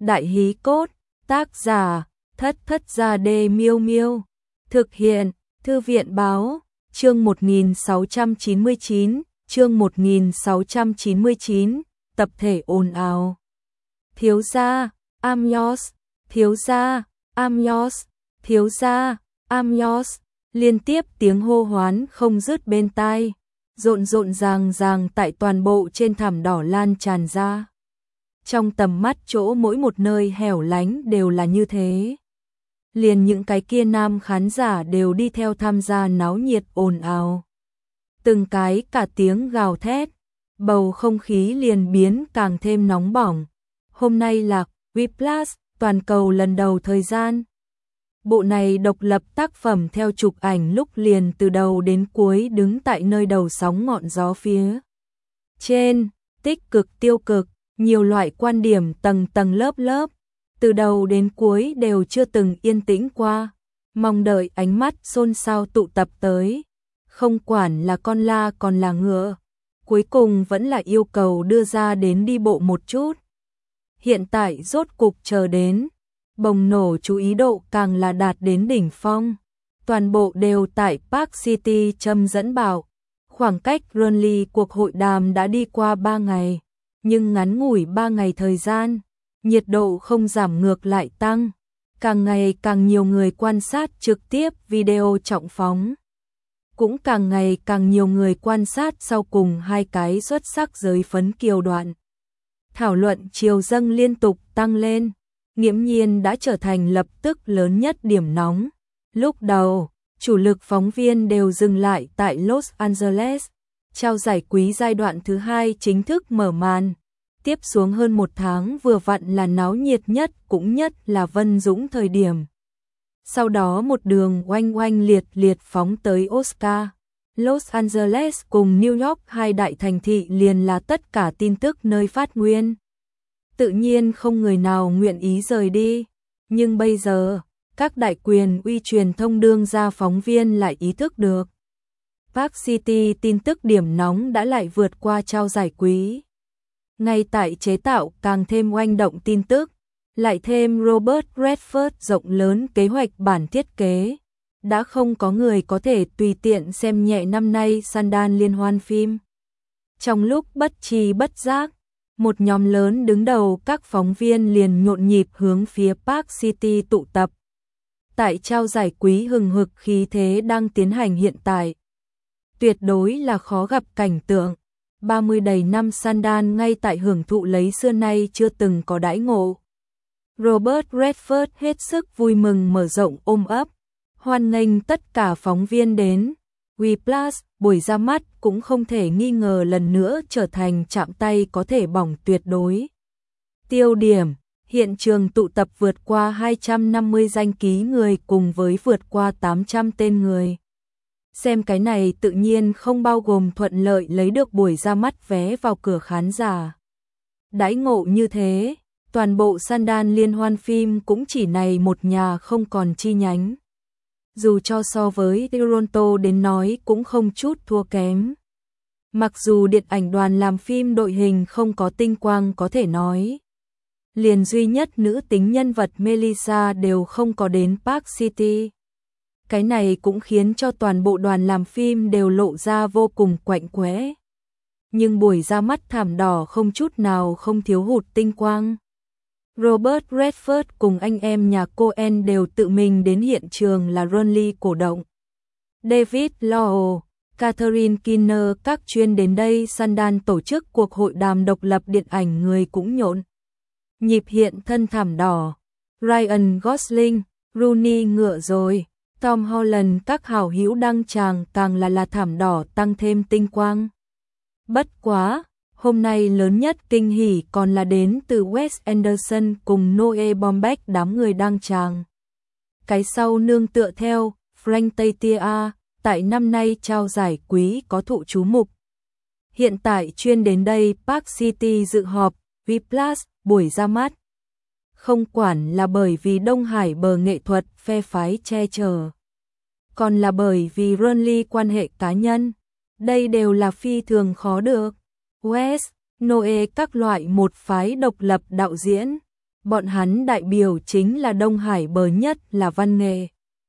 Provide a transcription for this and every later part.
Đại hí cốt, tác giả, Thất Thất Gia Đê Miêu Miêu. Thực hiện, Thư viện báo, chương 1699, chương 1699, tập thể ồn ào. Thiếu gia, I'm yours, thiếu gia, I'm yours, thiếu gia, I'm yours. Liên tiếp tiếng hô hoán không dứt bên tai, rộn ràng tại toàn bộ trên thảm đỏ lan tràn ra. Trong tầm mắt chỗ mỗi một nơi hẻo lánh đều là như thế. Liền những cái kia nam khán giả đều đi theo tham gia náo nhiệt ồn ào. Từng cái cả tiếng gào thét, bầu không khí liền biến càng thêm nóng bỏng. Hôm nay là Whiplash, toàn cầu lần đầu thời gian. Bộ này độc lập tác phẩm theo chụp ảnh lúc liền từ đầu đến cuối đứng tại nơi đầu sóng ngọn gió phía trên, tích cực tiêu cực, nhiều loại quan điểm tầng tầng lớp lớp, từ đầu đến cuối đều chưa từng yên tĩnh qua, mong đợi ánh mắt xôn xao tụ tập tới, không quản là con la còn là ngựa, cuối cùng vẫn là yêu cầu đưa ra đến đi bộ một chút. Hiện tại rốt cục chờ đến, bùng nổ chú ý độ càng là đạt đến đỉnh phong, toàn bộ đều tại Park City châm dẫn bảo, khoảng cách Burnley cuộc hội đàm đã đi qua 3 ngày. Nhưng ngắn ngủi 3 ngày thời gian, nhiệt độ không giảm ngược lại tăng, càng ngày càng nhiều người quan sát trực tiếp video trọng phóng. Cũng càng ngày càng nhiều người quan sát sau cùng hai cái xuất sắc giới phấn kiều đoạn. Thảo luận chiều dâng liên tục tăng lên, nghiễm nhiên đã trở thành lập tức lớn nhất điểm nóng. Lúc đầu, chủ lực phóng viên đều dừng lại tại Los Angeles. Trao giải quý giai đoạn thứ 2 chính thức mở màn. Tiếp xuống hơn 1 tháng vừa vặn là náo nhiệt nhất cũng nhất là Vân Dũng thời điểm. Sau đó một đường oanh oanh liệt liệt phóng tới Oscar. Los Angeles cùng New York hai đại thành thị liền là tất cả tin tức nơi phát nguyên. Tự nhiên không người nào nguyện ý rời đi. Nhưng bây giờ, các đại quyền uy truyền thông đương ra phóng viên lại ý thức được. Park City tin tức điểm nóng đã lại vượt qua trao giải quý. Ngay tại chế tạo càng thêm oanh động tin tức, lại thêm Robert Redford rộng lớn kế hoạch bản thiết kế. Đã không có người có thể tùy tiện xem nhẹ năm nay Sundance liên hoan phim. Trong lúc bất tri bất giác, một nhóm lớn đứng đầu các phóng viên liền nhộn nhịp hướng phía Park City tụ tập. Tại trao giải quý hừng hực khí thế đang tiến hành hiện tại. Tuyệt đối là khó gặp cảnh tượng, 30 đầy năm Sundance ngay tại hưởng thụ lấy xưa nay chưa từng có đãi ngộ. Robert Redford hết sức vui mừng mở rộng ôm ấp, hoan nghênh tất cả phóng viên đến. Whiplash, buổi ra mắt cũng không thể nghi ngờ lần nữa trở thành chạm tay có thể bỏng tuyệt đối. Tiêu điểm, hiện trường tụ tập vượt qua 250 danh ký người cùng với vượt qua 800 tên người. Xem cái này tự nhiên không bao gồm thuận lợi lấy được buổi ra mắt vé vào cửa khán giả. Đãi ngộ như thế, toàn bộ Sundance liên hoan phim cũng chỉ này một nhà không còn chi nhánh. Dù cho so với Toronto đến nói cũng không chút thua kém. Mặc dù điện ảnh đoàn làm phim đội hình không có tinh quang có thể nói. Liền duy nhất nữ tính nhân vật Melissa đều không có đến Park City. Cái này cũng khiến cho toàn bộ đoàn làm phim đều lộ ra vô cùng quạnh quẽ. Nhưng buổi ra mắt thảm đỏ không chút nào không thiếu hụt tinh quang. Robert Redford cùng anh em nhà Coen đều tự mình đến hiện trường là Burnley cổ động. David Lowe, Catherine Keener các chuyên đến đây Sundance tổ chức cuộc hội đàm độc lập điện ảnh người cũng nhộn. Nhịp hiện thân thảm đỏ. Ryan Gosling, Rooney ngựa rồi. Tom Holland các hảo hữu đăng tràng càng là thảm đỏ tăng thêm tinh quang. Bất quá, hôm nay lớn nhất kinh hỉ còn là đến từ Wes Anderson cùng Noah Baumbach đám người đăng tràng. Cái sau nương tựa theo Frank Tatia, tại năm nay trao giải quý có thụ chú mục. Hiện tại chuyên đến đây Park City dự họp, Whiplash, buổi ra mắt. Không quản là bởi vì Đông Hải bờ nghệ thuật phe phái che chở, còn là bởi vì Burnley quan hệ cá nhân, đây đều là phi thường khó được. Wes, Noah các loại một phái độc lập đạo diễn, Bọn hắn đại biểu chính là Đông Hải bờ, nhất là văn nghệ,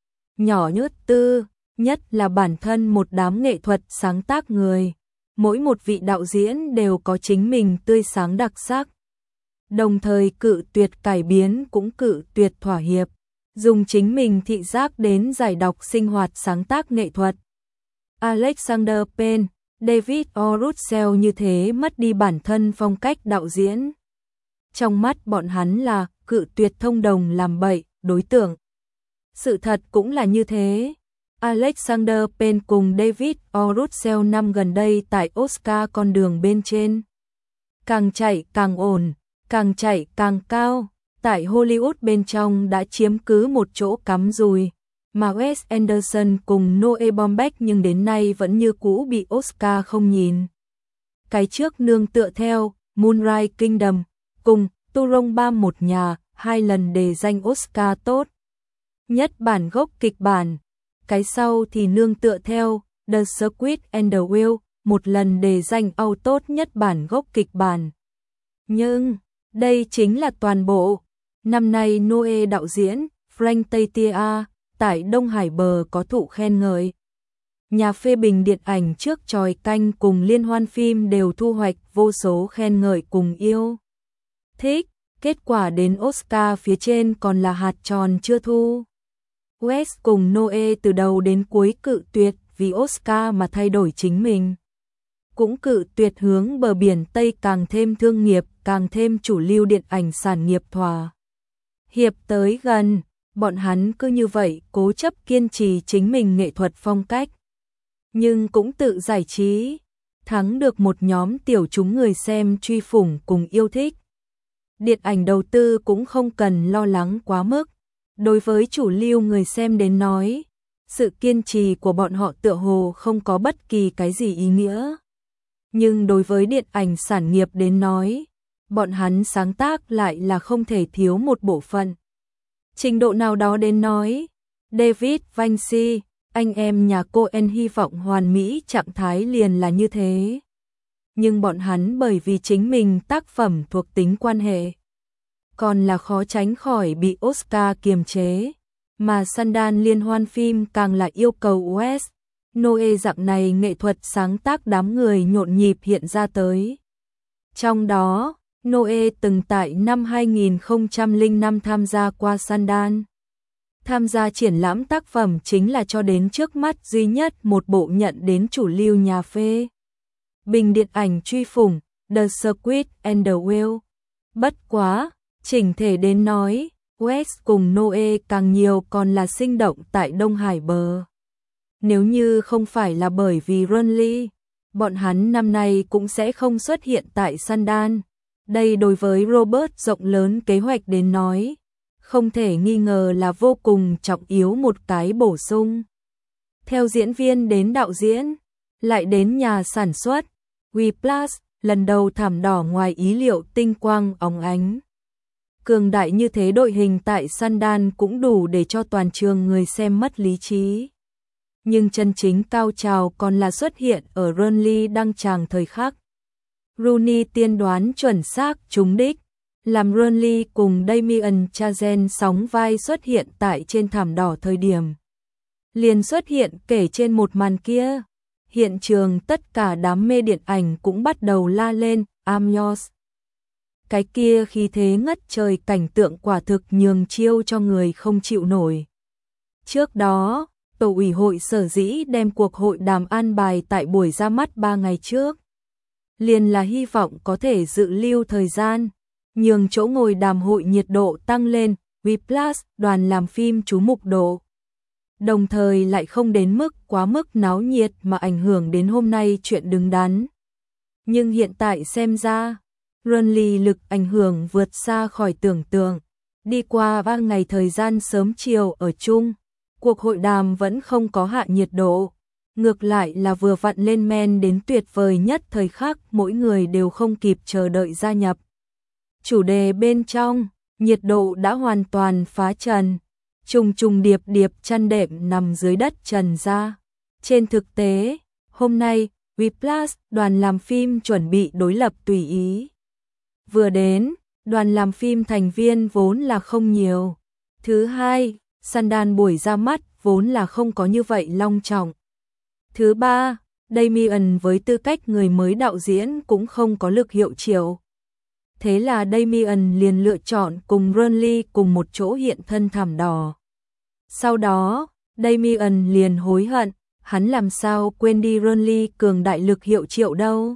nhỏ nhất tư, nhất là bản thân một đám nghệ thuật sáng tác người. Mỗi một vị đạo diễn đều có chính mình tươi sáng đặc sắc. Đồng thời cự tuyệt cải biến cũng cự tuyệt thỏa hiệp, dùng chính mình thị giác đến giải đọc sinh hoạt sáng tác nghệ thuật. Alexander Payne, David O. Russell như thế mất đi bản thân phong cách đạo diễn. Trong mắt bọn hắn là cự tuyệt thông đồng làm bậy đối tượng. Sự thật cũng là như thế. Alexander Payne cùng David O. Russell năm gần đây tại Oscar con đường bên trên. Càng chạy càng ổn, càng chạy càng cao. Tại Hollywood bên trong đã chiếm cứ một chỗ cắm rùi. Mà Wes Anderson cùng Noah Baumbach nhưng đến nay vẫn như cũ bị Oscar không nhìn. Cái trước nương tựa theo Moonrise Kingdom cùng Turong Bam một nhà, 2 lần đề danh Oscar tốt nhất bản gốc kịch bản. Cái sau thì nương tựa theo The Squid and the Whale, 1 lần đề danh Âu tốt nhất bản gốc kịch bản. Nhưng đây chính là toàn bộ. Năm nay Noah đạo diễn Frank Tatia tại Đông Hải bờ có thụ khen ngợi. Nhà phê bình điện ảnh trước tròi canh cùng liên hoan phim đều thu hoạch vô số khen ngợi cùng yêu thích. Kết quả đến Oscar phía trên còn là hạt tròn chưa thu. Wes cùng Noah từ đầu đến cuối cự tuyệt vì Oscar mà thay đổi chính mình. Cũng cự tuyệt hướng bờ biển Tây càng thêm thương nghiệp, càng thêm chủ lưu điện ảnh sản nghiệp thỏa hiệp tới gần. Bọn hắn cứ như vậy cố chấp kiên trì chính mình nghệ thuật phong cách. Nhưng cũng tự giải trí, thắng được một nhóm tiểu chúng người xem truy phủng cùng yêu thích. Điện ảnh đầu tư cũng không cần lo lắng quá mức. Đối với chủ lưu người xem đến nói, sự kiên trì của bọn họ tựa hồ không có bất kỳ cái gì ý nghĩa. Nhưng đối với điện ảnh sản nghiệp đến nói, bọn hắn sáng tác lại là không thể thiếu một bộ phận. Trình độ nào đó đến nói, David Vinci, anh em nhà Coen hy vọng hoàn mỹ trạng thái liền là như thế. Nhưng bọn hắn bởi vì chính mình tác phẩm thuộc tính quan hệ, còn là khó tránh khỏi bị Oscar kiềm chế. Mà Sundance liên hoan phim càng là yêu cầu Wes, Noah dạng này nghệ thuật sáng tác đám người nhộn nhịp hiện ra tới. Trong đó, Noah từng tại năm 2005 tham gia qua Sundance. Tham gia triển lãm tác phẩm chính là cho đến trước mắt duy nhất một bộ nhận đến chủ lưu nhà phê bình điện ảnh truy phủng, The Squid and the Whale. Bất quá, chỉnh thể đến nói, Wes cùng Noah càng nhiều còn là sinh động tại Đông Hải bờ. Nếu như không phải là bởi vì Runley, bọn hắn năm nay cũng sẽ không xuất hiện tại Sundance. Đây đối với Robert rộng lớn kế hoạch đến nói, không thể nghi ngờ là vô cùng trọng yếu một cái bổ sung. Theo diễn viên đến đạo diễn, lại đến nhà sản xuất, Whiplash, lần đầu thảm đỏ ngoài ý liệu tinh quang óng ánh. Cường đại như thế đội hình tại Sundance cũng đủ để cho toàn trường người xem mất lý trí. Nhưng chân chính cao trào còn là xuất hiện ở Runley đăng tràng thời khắc. Rooney tiên đoán chuẩn xác trúng đích, làm Runley cùng Damien Chazelle sóng vai xuất hiện tại trên thảm đỏ thời điểm. Liền xuất hiện kể trên một màn kia. Hiện trường tất cả đám mê điện ảnh cũng bắt đầu la lên, I'm yours. Cái kia khí thế ngất trời cảnh tượng quả thực nhường chiêu cho người không chịu nổi. Trước đó, tổ ủy hội sở dĩ đem cuộc hội đàm an bài tại buổi ra mắt 3 ngày trước. Liền là hy vọng có thể dự lưu thời gian, nhường chỗ ngồi đàm hội nhiệt độ tăng lên, Whiplash đoàn làm phim chú mục độ. Đồng thời lại không đến mức quá mức náo nhiệt mà ảnh hưởng đến hôm nay chuyện đứng đắn. Nhưng hiện tại xem ra, Runley lực ảnh hưởng vượt xa khỏi tưởng tượng. Đi qua 3 ngày thời gian sớm chiều ở chung, cuộc hội đàm vẫn không có hạ nhiệt độ. Ngược lại là vừa vặn lên men đến tuyệt vời nhất thời khắc mỗi người đều không kịp chờ đợi gia nhập. Chủ đề bên trong, nhiệt độ đã hoàn toàn phá trần. Trùng trùng điệp điệp chăn đệm nằm dưới đất trần ra. Trên thực tế, hôm nay, Whiplash đoàn làm phim chuẩn bị đối lập tùy ý. Vừa đến, Đoàn làm phim thành viên vốn là không nhiều. Thứ hai, Sundance buổi ra mắt vốn là không có như vậy long trọng. Thứ ba, Damien với tư cách người mới đạo diễn cũng không có lực hiệu triệu. Thế là Damien liền lựa chọn cùng Renly cùng một chỗ hiện thân thảm đỏ. Sau đó, Damien liền hối hận, hắn làm sao quên đi Renly cường đại lực hiệu triệu đâu.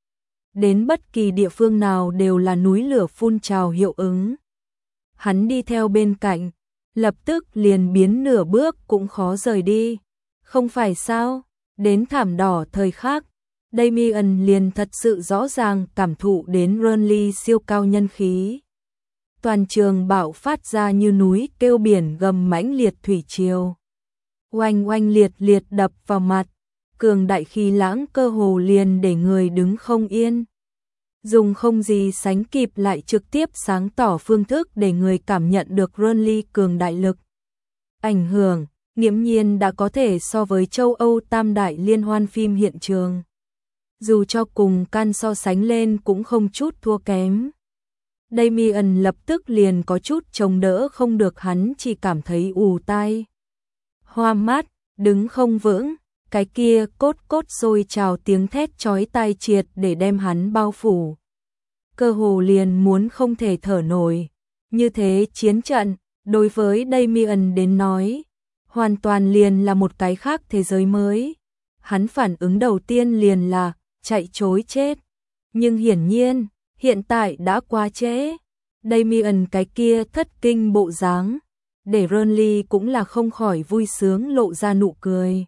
Đến bất kỳ địa phương nào đều là núi lửa phun trào hiệu ứng. Hắn đi theo bên cạnh, lập tức liền biến nửa bước cũng khó rời đi. Không phải sao, đến thảm đỏ thời khắc, Damien liền thật sự rõ ràng cảm thụ đến Renly siêu cao nhân khí. Toàn trường bạo phát ra như núi kêu biển gầm mãnh liệt thủy triều. Oanh oanh liệt liệt đập vào mặt, cường đại khí lãng cơ hồ liền để người đứng không yên. Dùng không gì sánh kịp lại trực tiếp sáng tỏ phương thức để người cảm nhận được Renly cường đại lực. Ảnh hưởng, nghiễm nhiên đã có thể so với châu Âu tam đại liên hoan phim hiện trường. Dù cho cùng Cannes so sánh lên cũng không chút thua kém. Damien lập tức liền có chút chống đỡ không được, hắn chỉ cảm thấy ù tai. Hoa mắt, đứng không vững, cái kia cốt cốt sôi trào tiếng thét chói tai triệt để đem hắn bao phủ. Cơ hồ liền muốn không thể thở nổi. Như thế chiến trận, đối với Damien đến nói, hoàn toàn liền là một cái khác thế giới mới. Hắn phản ứng đầu tiên liền là chạy trối chết. Nhưng hiển nhiên, hiện tại đã quá trễ. Damien cái kia thất kinh bộ dáng, để Renly cũng là không khỏi vui sướng lộ ra nụ cười.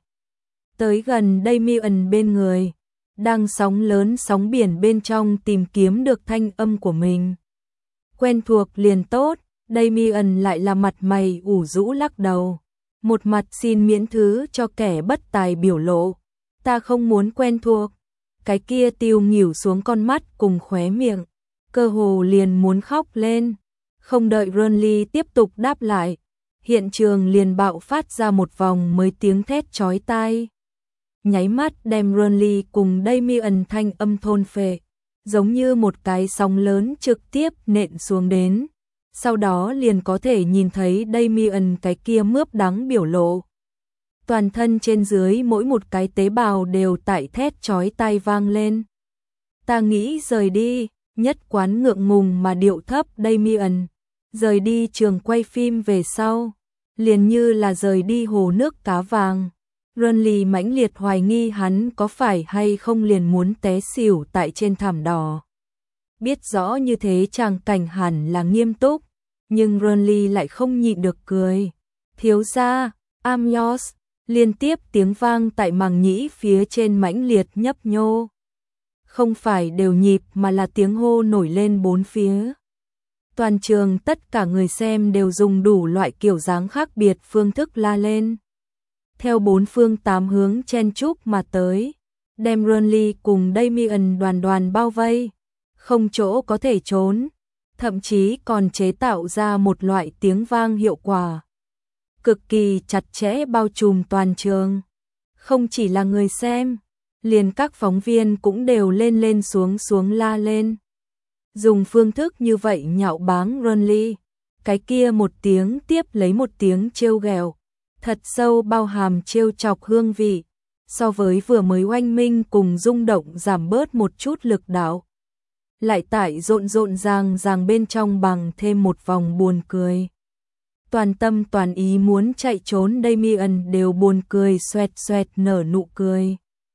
Tới gần Damien bên người, đang sóng lớn sóng biển bên trong tìm kiếm được thanh âm của mình. Quen thuộc liền tốt, Damien lại là mặt mày ủ rũ lắc đầu. Một mặt xin miễn thứ cho kẻ bất tài biểu lộ. Ta không muốn quen thuộc. Cái kia tiêu nghỉu xuống con mắt cùng khóe miệng. Cơ hồ liền muốn khóc lên. Không đợi Renly tiếp tục đáp lại. Hiện trường liền bạo phát ra một vòng mới tiếng thét chói tai. Nháy mắt đem Renly cùng Damien thanh âm thôn phệ. Giống như một cái sóng lớn trực tiếp nện xuống đến. Sau đó liền có thể nhìn thấy Damien cái kia mướp đắng biểu lộ. Toàn thân trên dưới mỗi một cái tế bào đều tại thét chói tai vang lên. Ta nghĩ rời đi, nhất quán ngượng ngùng mà điệu thấp Damien. Rời đi trường quay phim về sau, liền như là rời đi hồ nước cá vàng. Renly mãnh liệt hoài nghi hắn có phải hay không liền muốn té xỉu tại trên thảm đỏ. Biết rõ như thế chàng cảnh hẳn là nghiêm túc, nhưng Renly lại không nhịn được cười. Thiếu gia, I'm yours, liên tiếp tiếng vang tại màng nhĩ phía trên mãnh liệt nhấp nhô. Không phải đều nhịp mà là tiếng hô nổi lên bốn phía. Toàn trường tất cả người xem đều dùng đủ loại kiểu dáng khác biệt phương thức la lên. Theo bốn phương tám hướng chen chúc mà tới, đem Renly cùng Damien đoàn đoàn bao vây, không chỗ có thể trốn, thậm chí còn chế tạo ra một loại tiếng vang hiệu quả. Cực kỳ chặt chẽ bao trùm toàn trường. Không chỉ là người xem, liền các phóng viên cũng đều lên lên xuống xuống la lên. Dùng phương thức như vậy nhạo báng Renly, cái kia một tiếng tiếp lấy một tiếng trêu ghẹo, thật sâu bao hàm trêu chọc hương vị, so với vừa mới oanh minh cùng rung động giảm bớt một chút lực đạo. Lại tại rộn rộn ràng bên trong bằng thêm một vòng buồn cười. Toàn tâm toàn ý muốn chạy trốn Damien đều buồn cười xoẹt xoẹt nở nụ cười.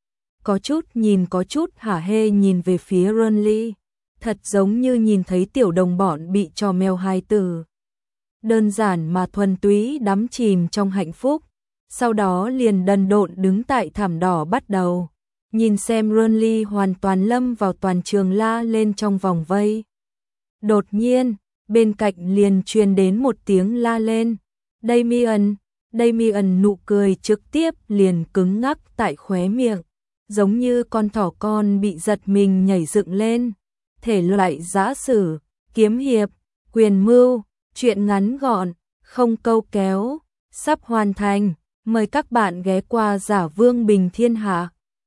Có chút hả hê nhìn về phía Renly, thật giống như nhìn thấy tiểu đồng bọn bị trò mèo hài tử. Đơn giản mà thuần túy đắm chìm trong hạnh phúc, sau đó liền đần độn đứng tại thảm đỏ bắt đầu. Nhìn xem Renly hoàn toàn lâm vào toàn trường la lên trong vòng vây. Đột nhiên, bên cạnh liền truyền đến một tiếng la lên. Damien nụ cười trực tiếp liền cứng ngắc tại khóe miệng. Giống như con thỏ con bị giật mình nhảy dựng lên. Thể loại giã sử, kiếm hiệp, quyền mưu, truyện ngắn gọn, không câu kéo, sắp hoàn thành. Mời các bạn ghé qua Giả Vương Bình Thiên Hạ.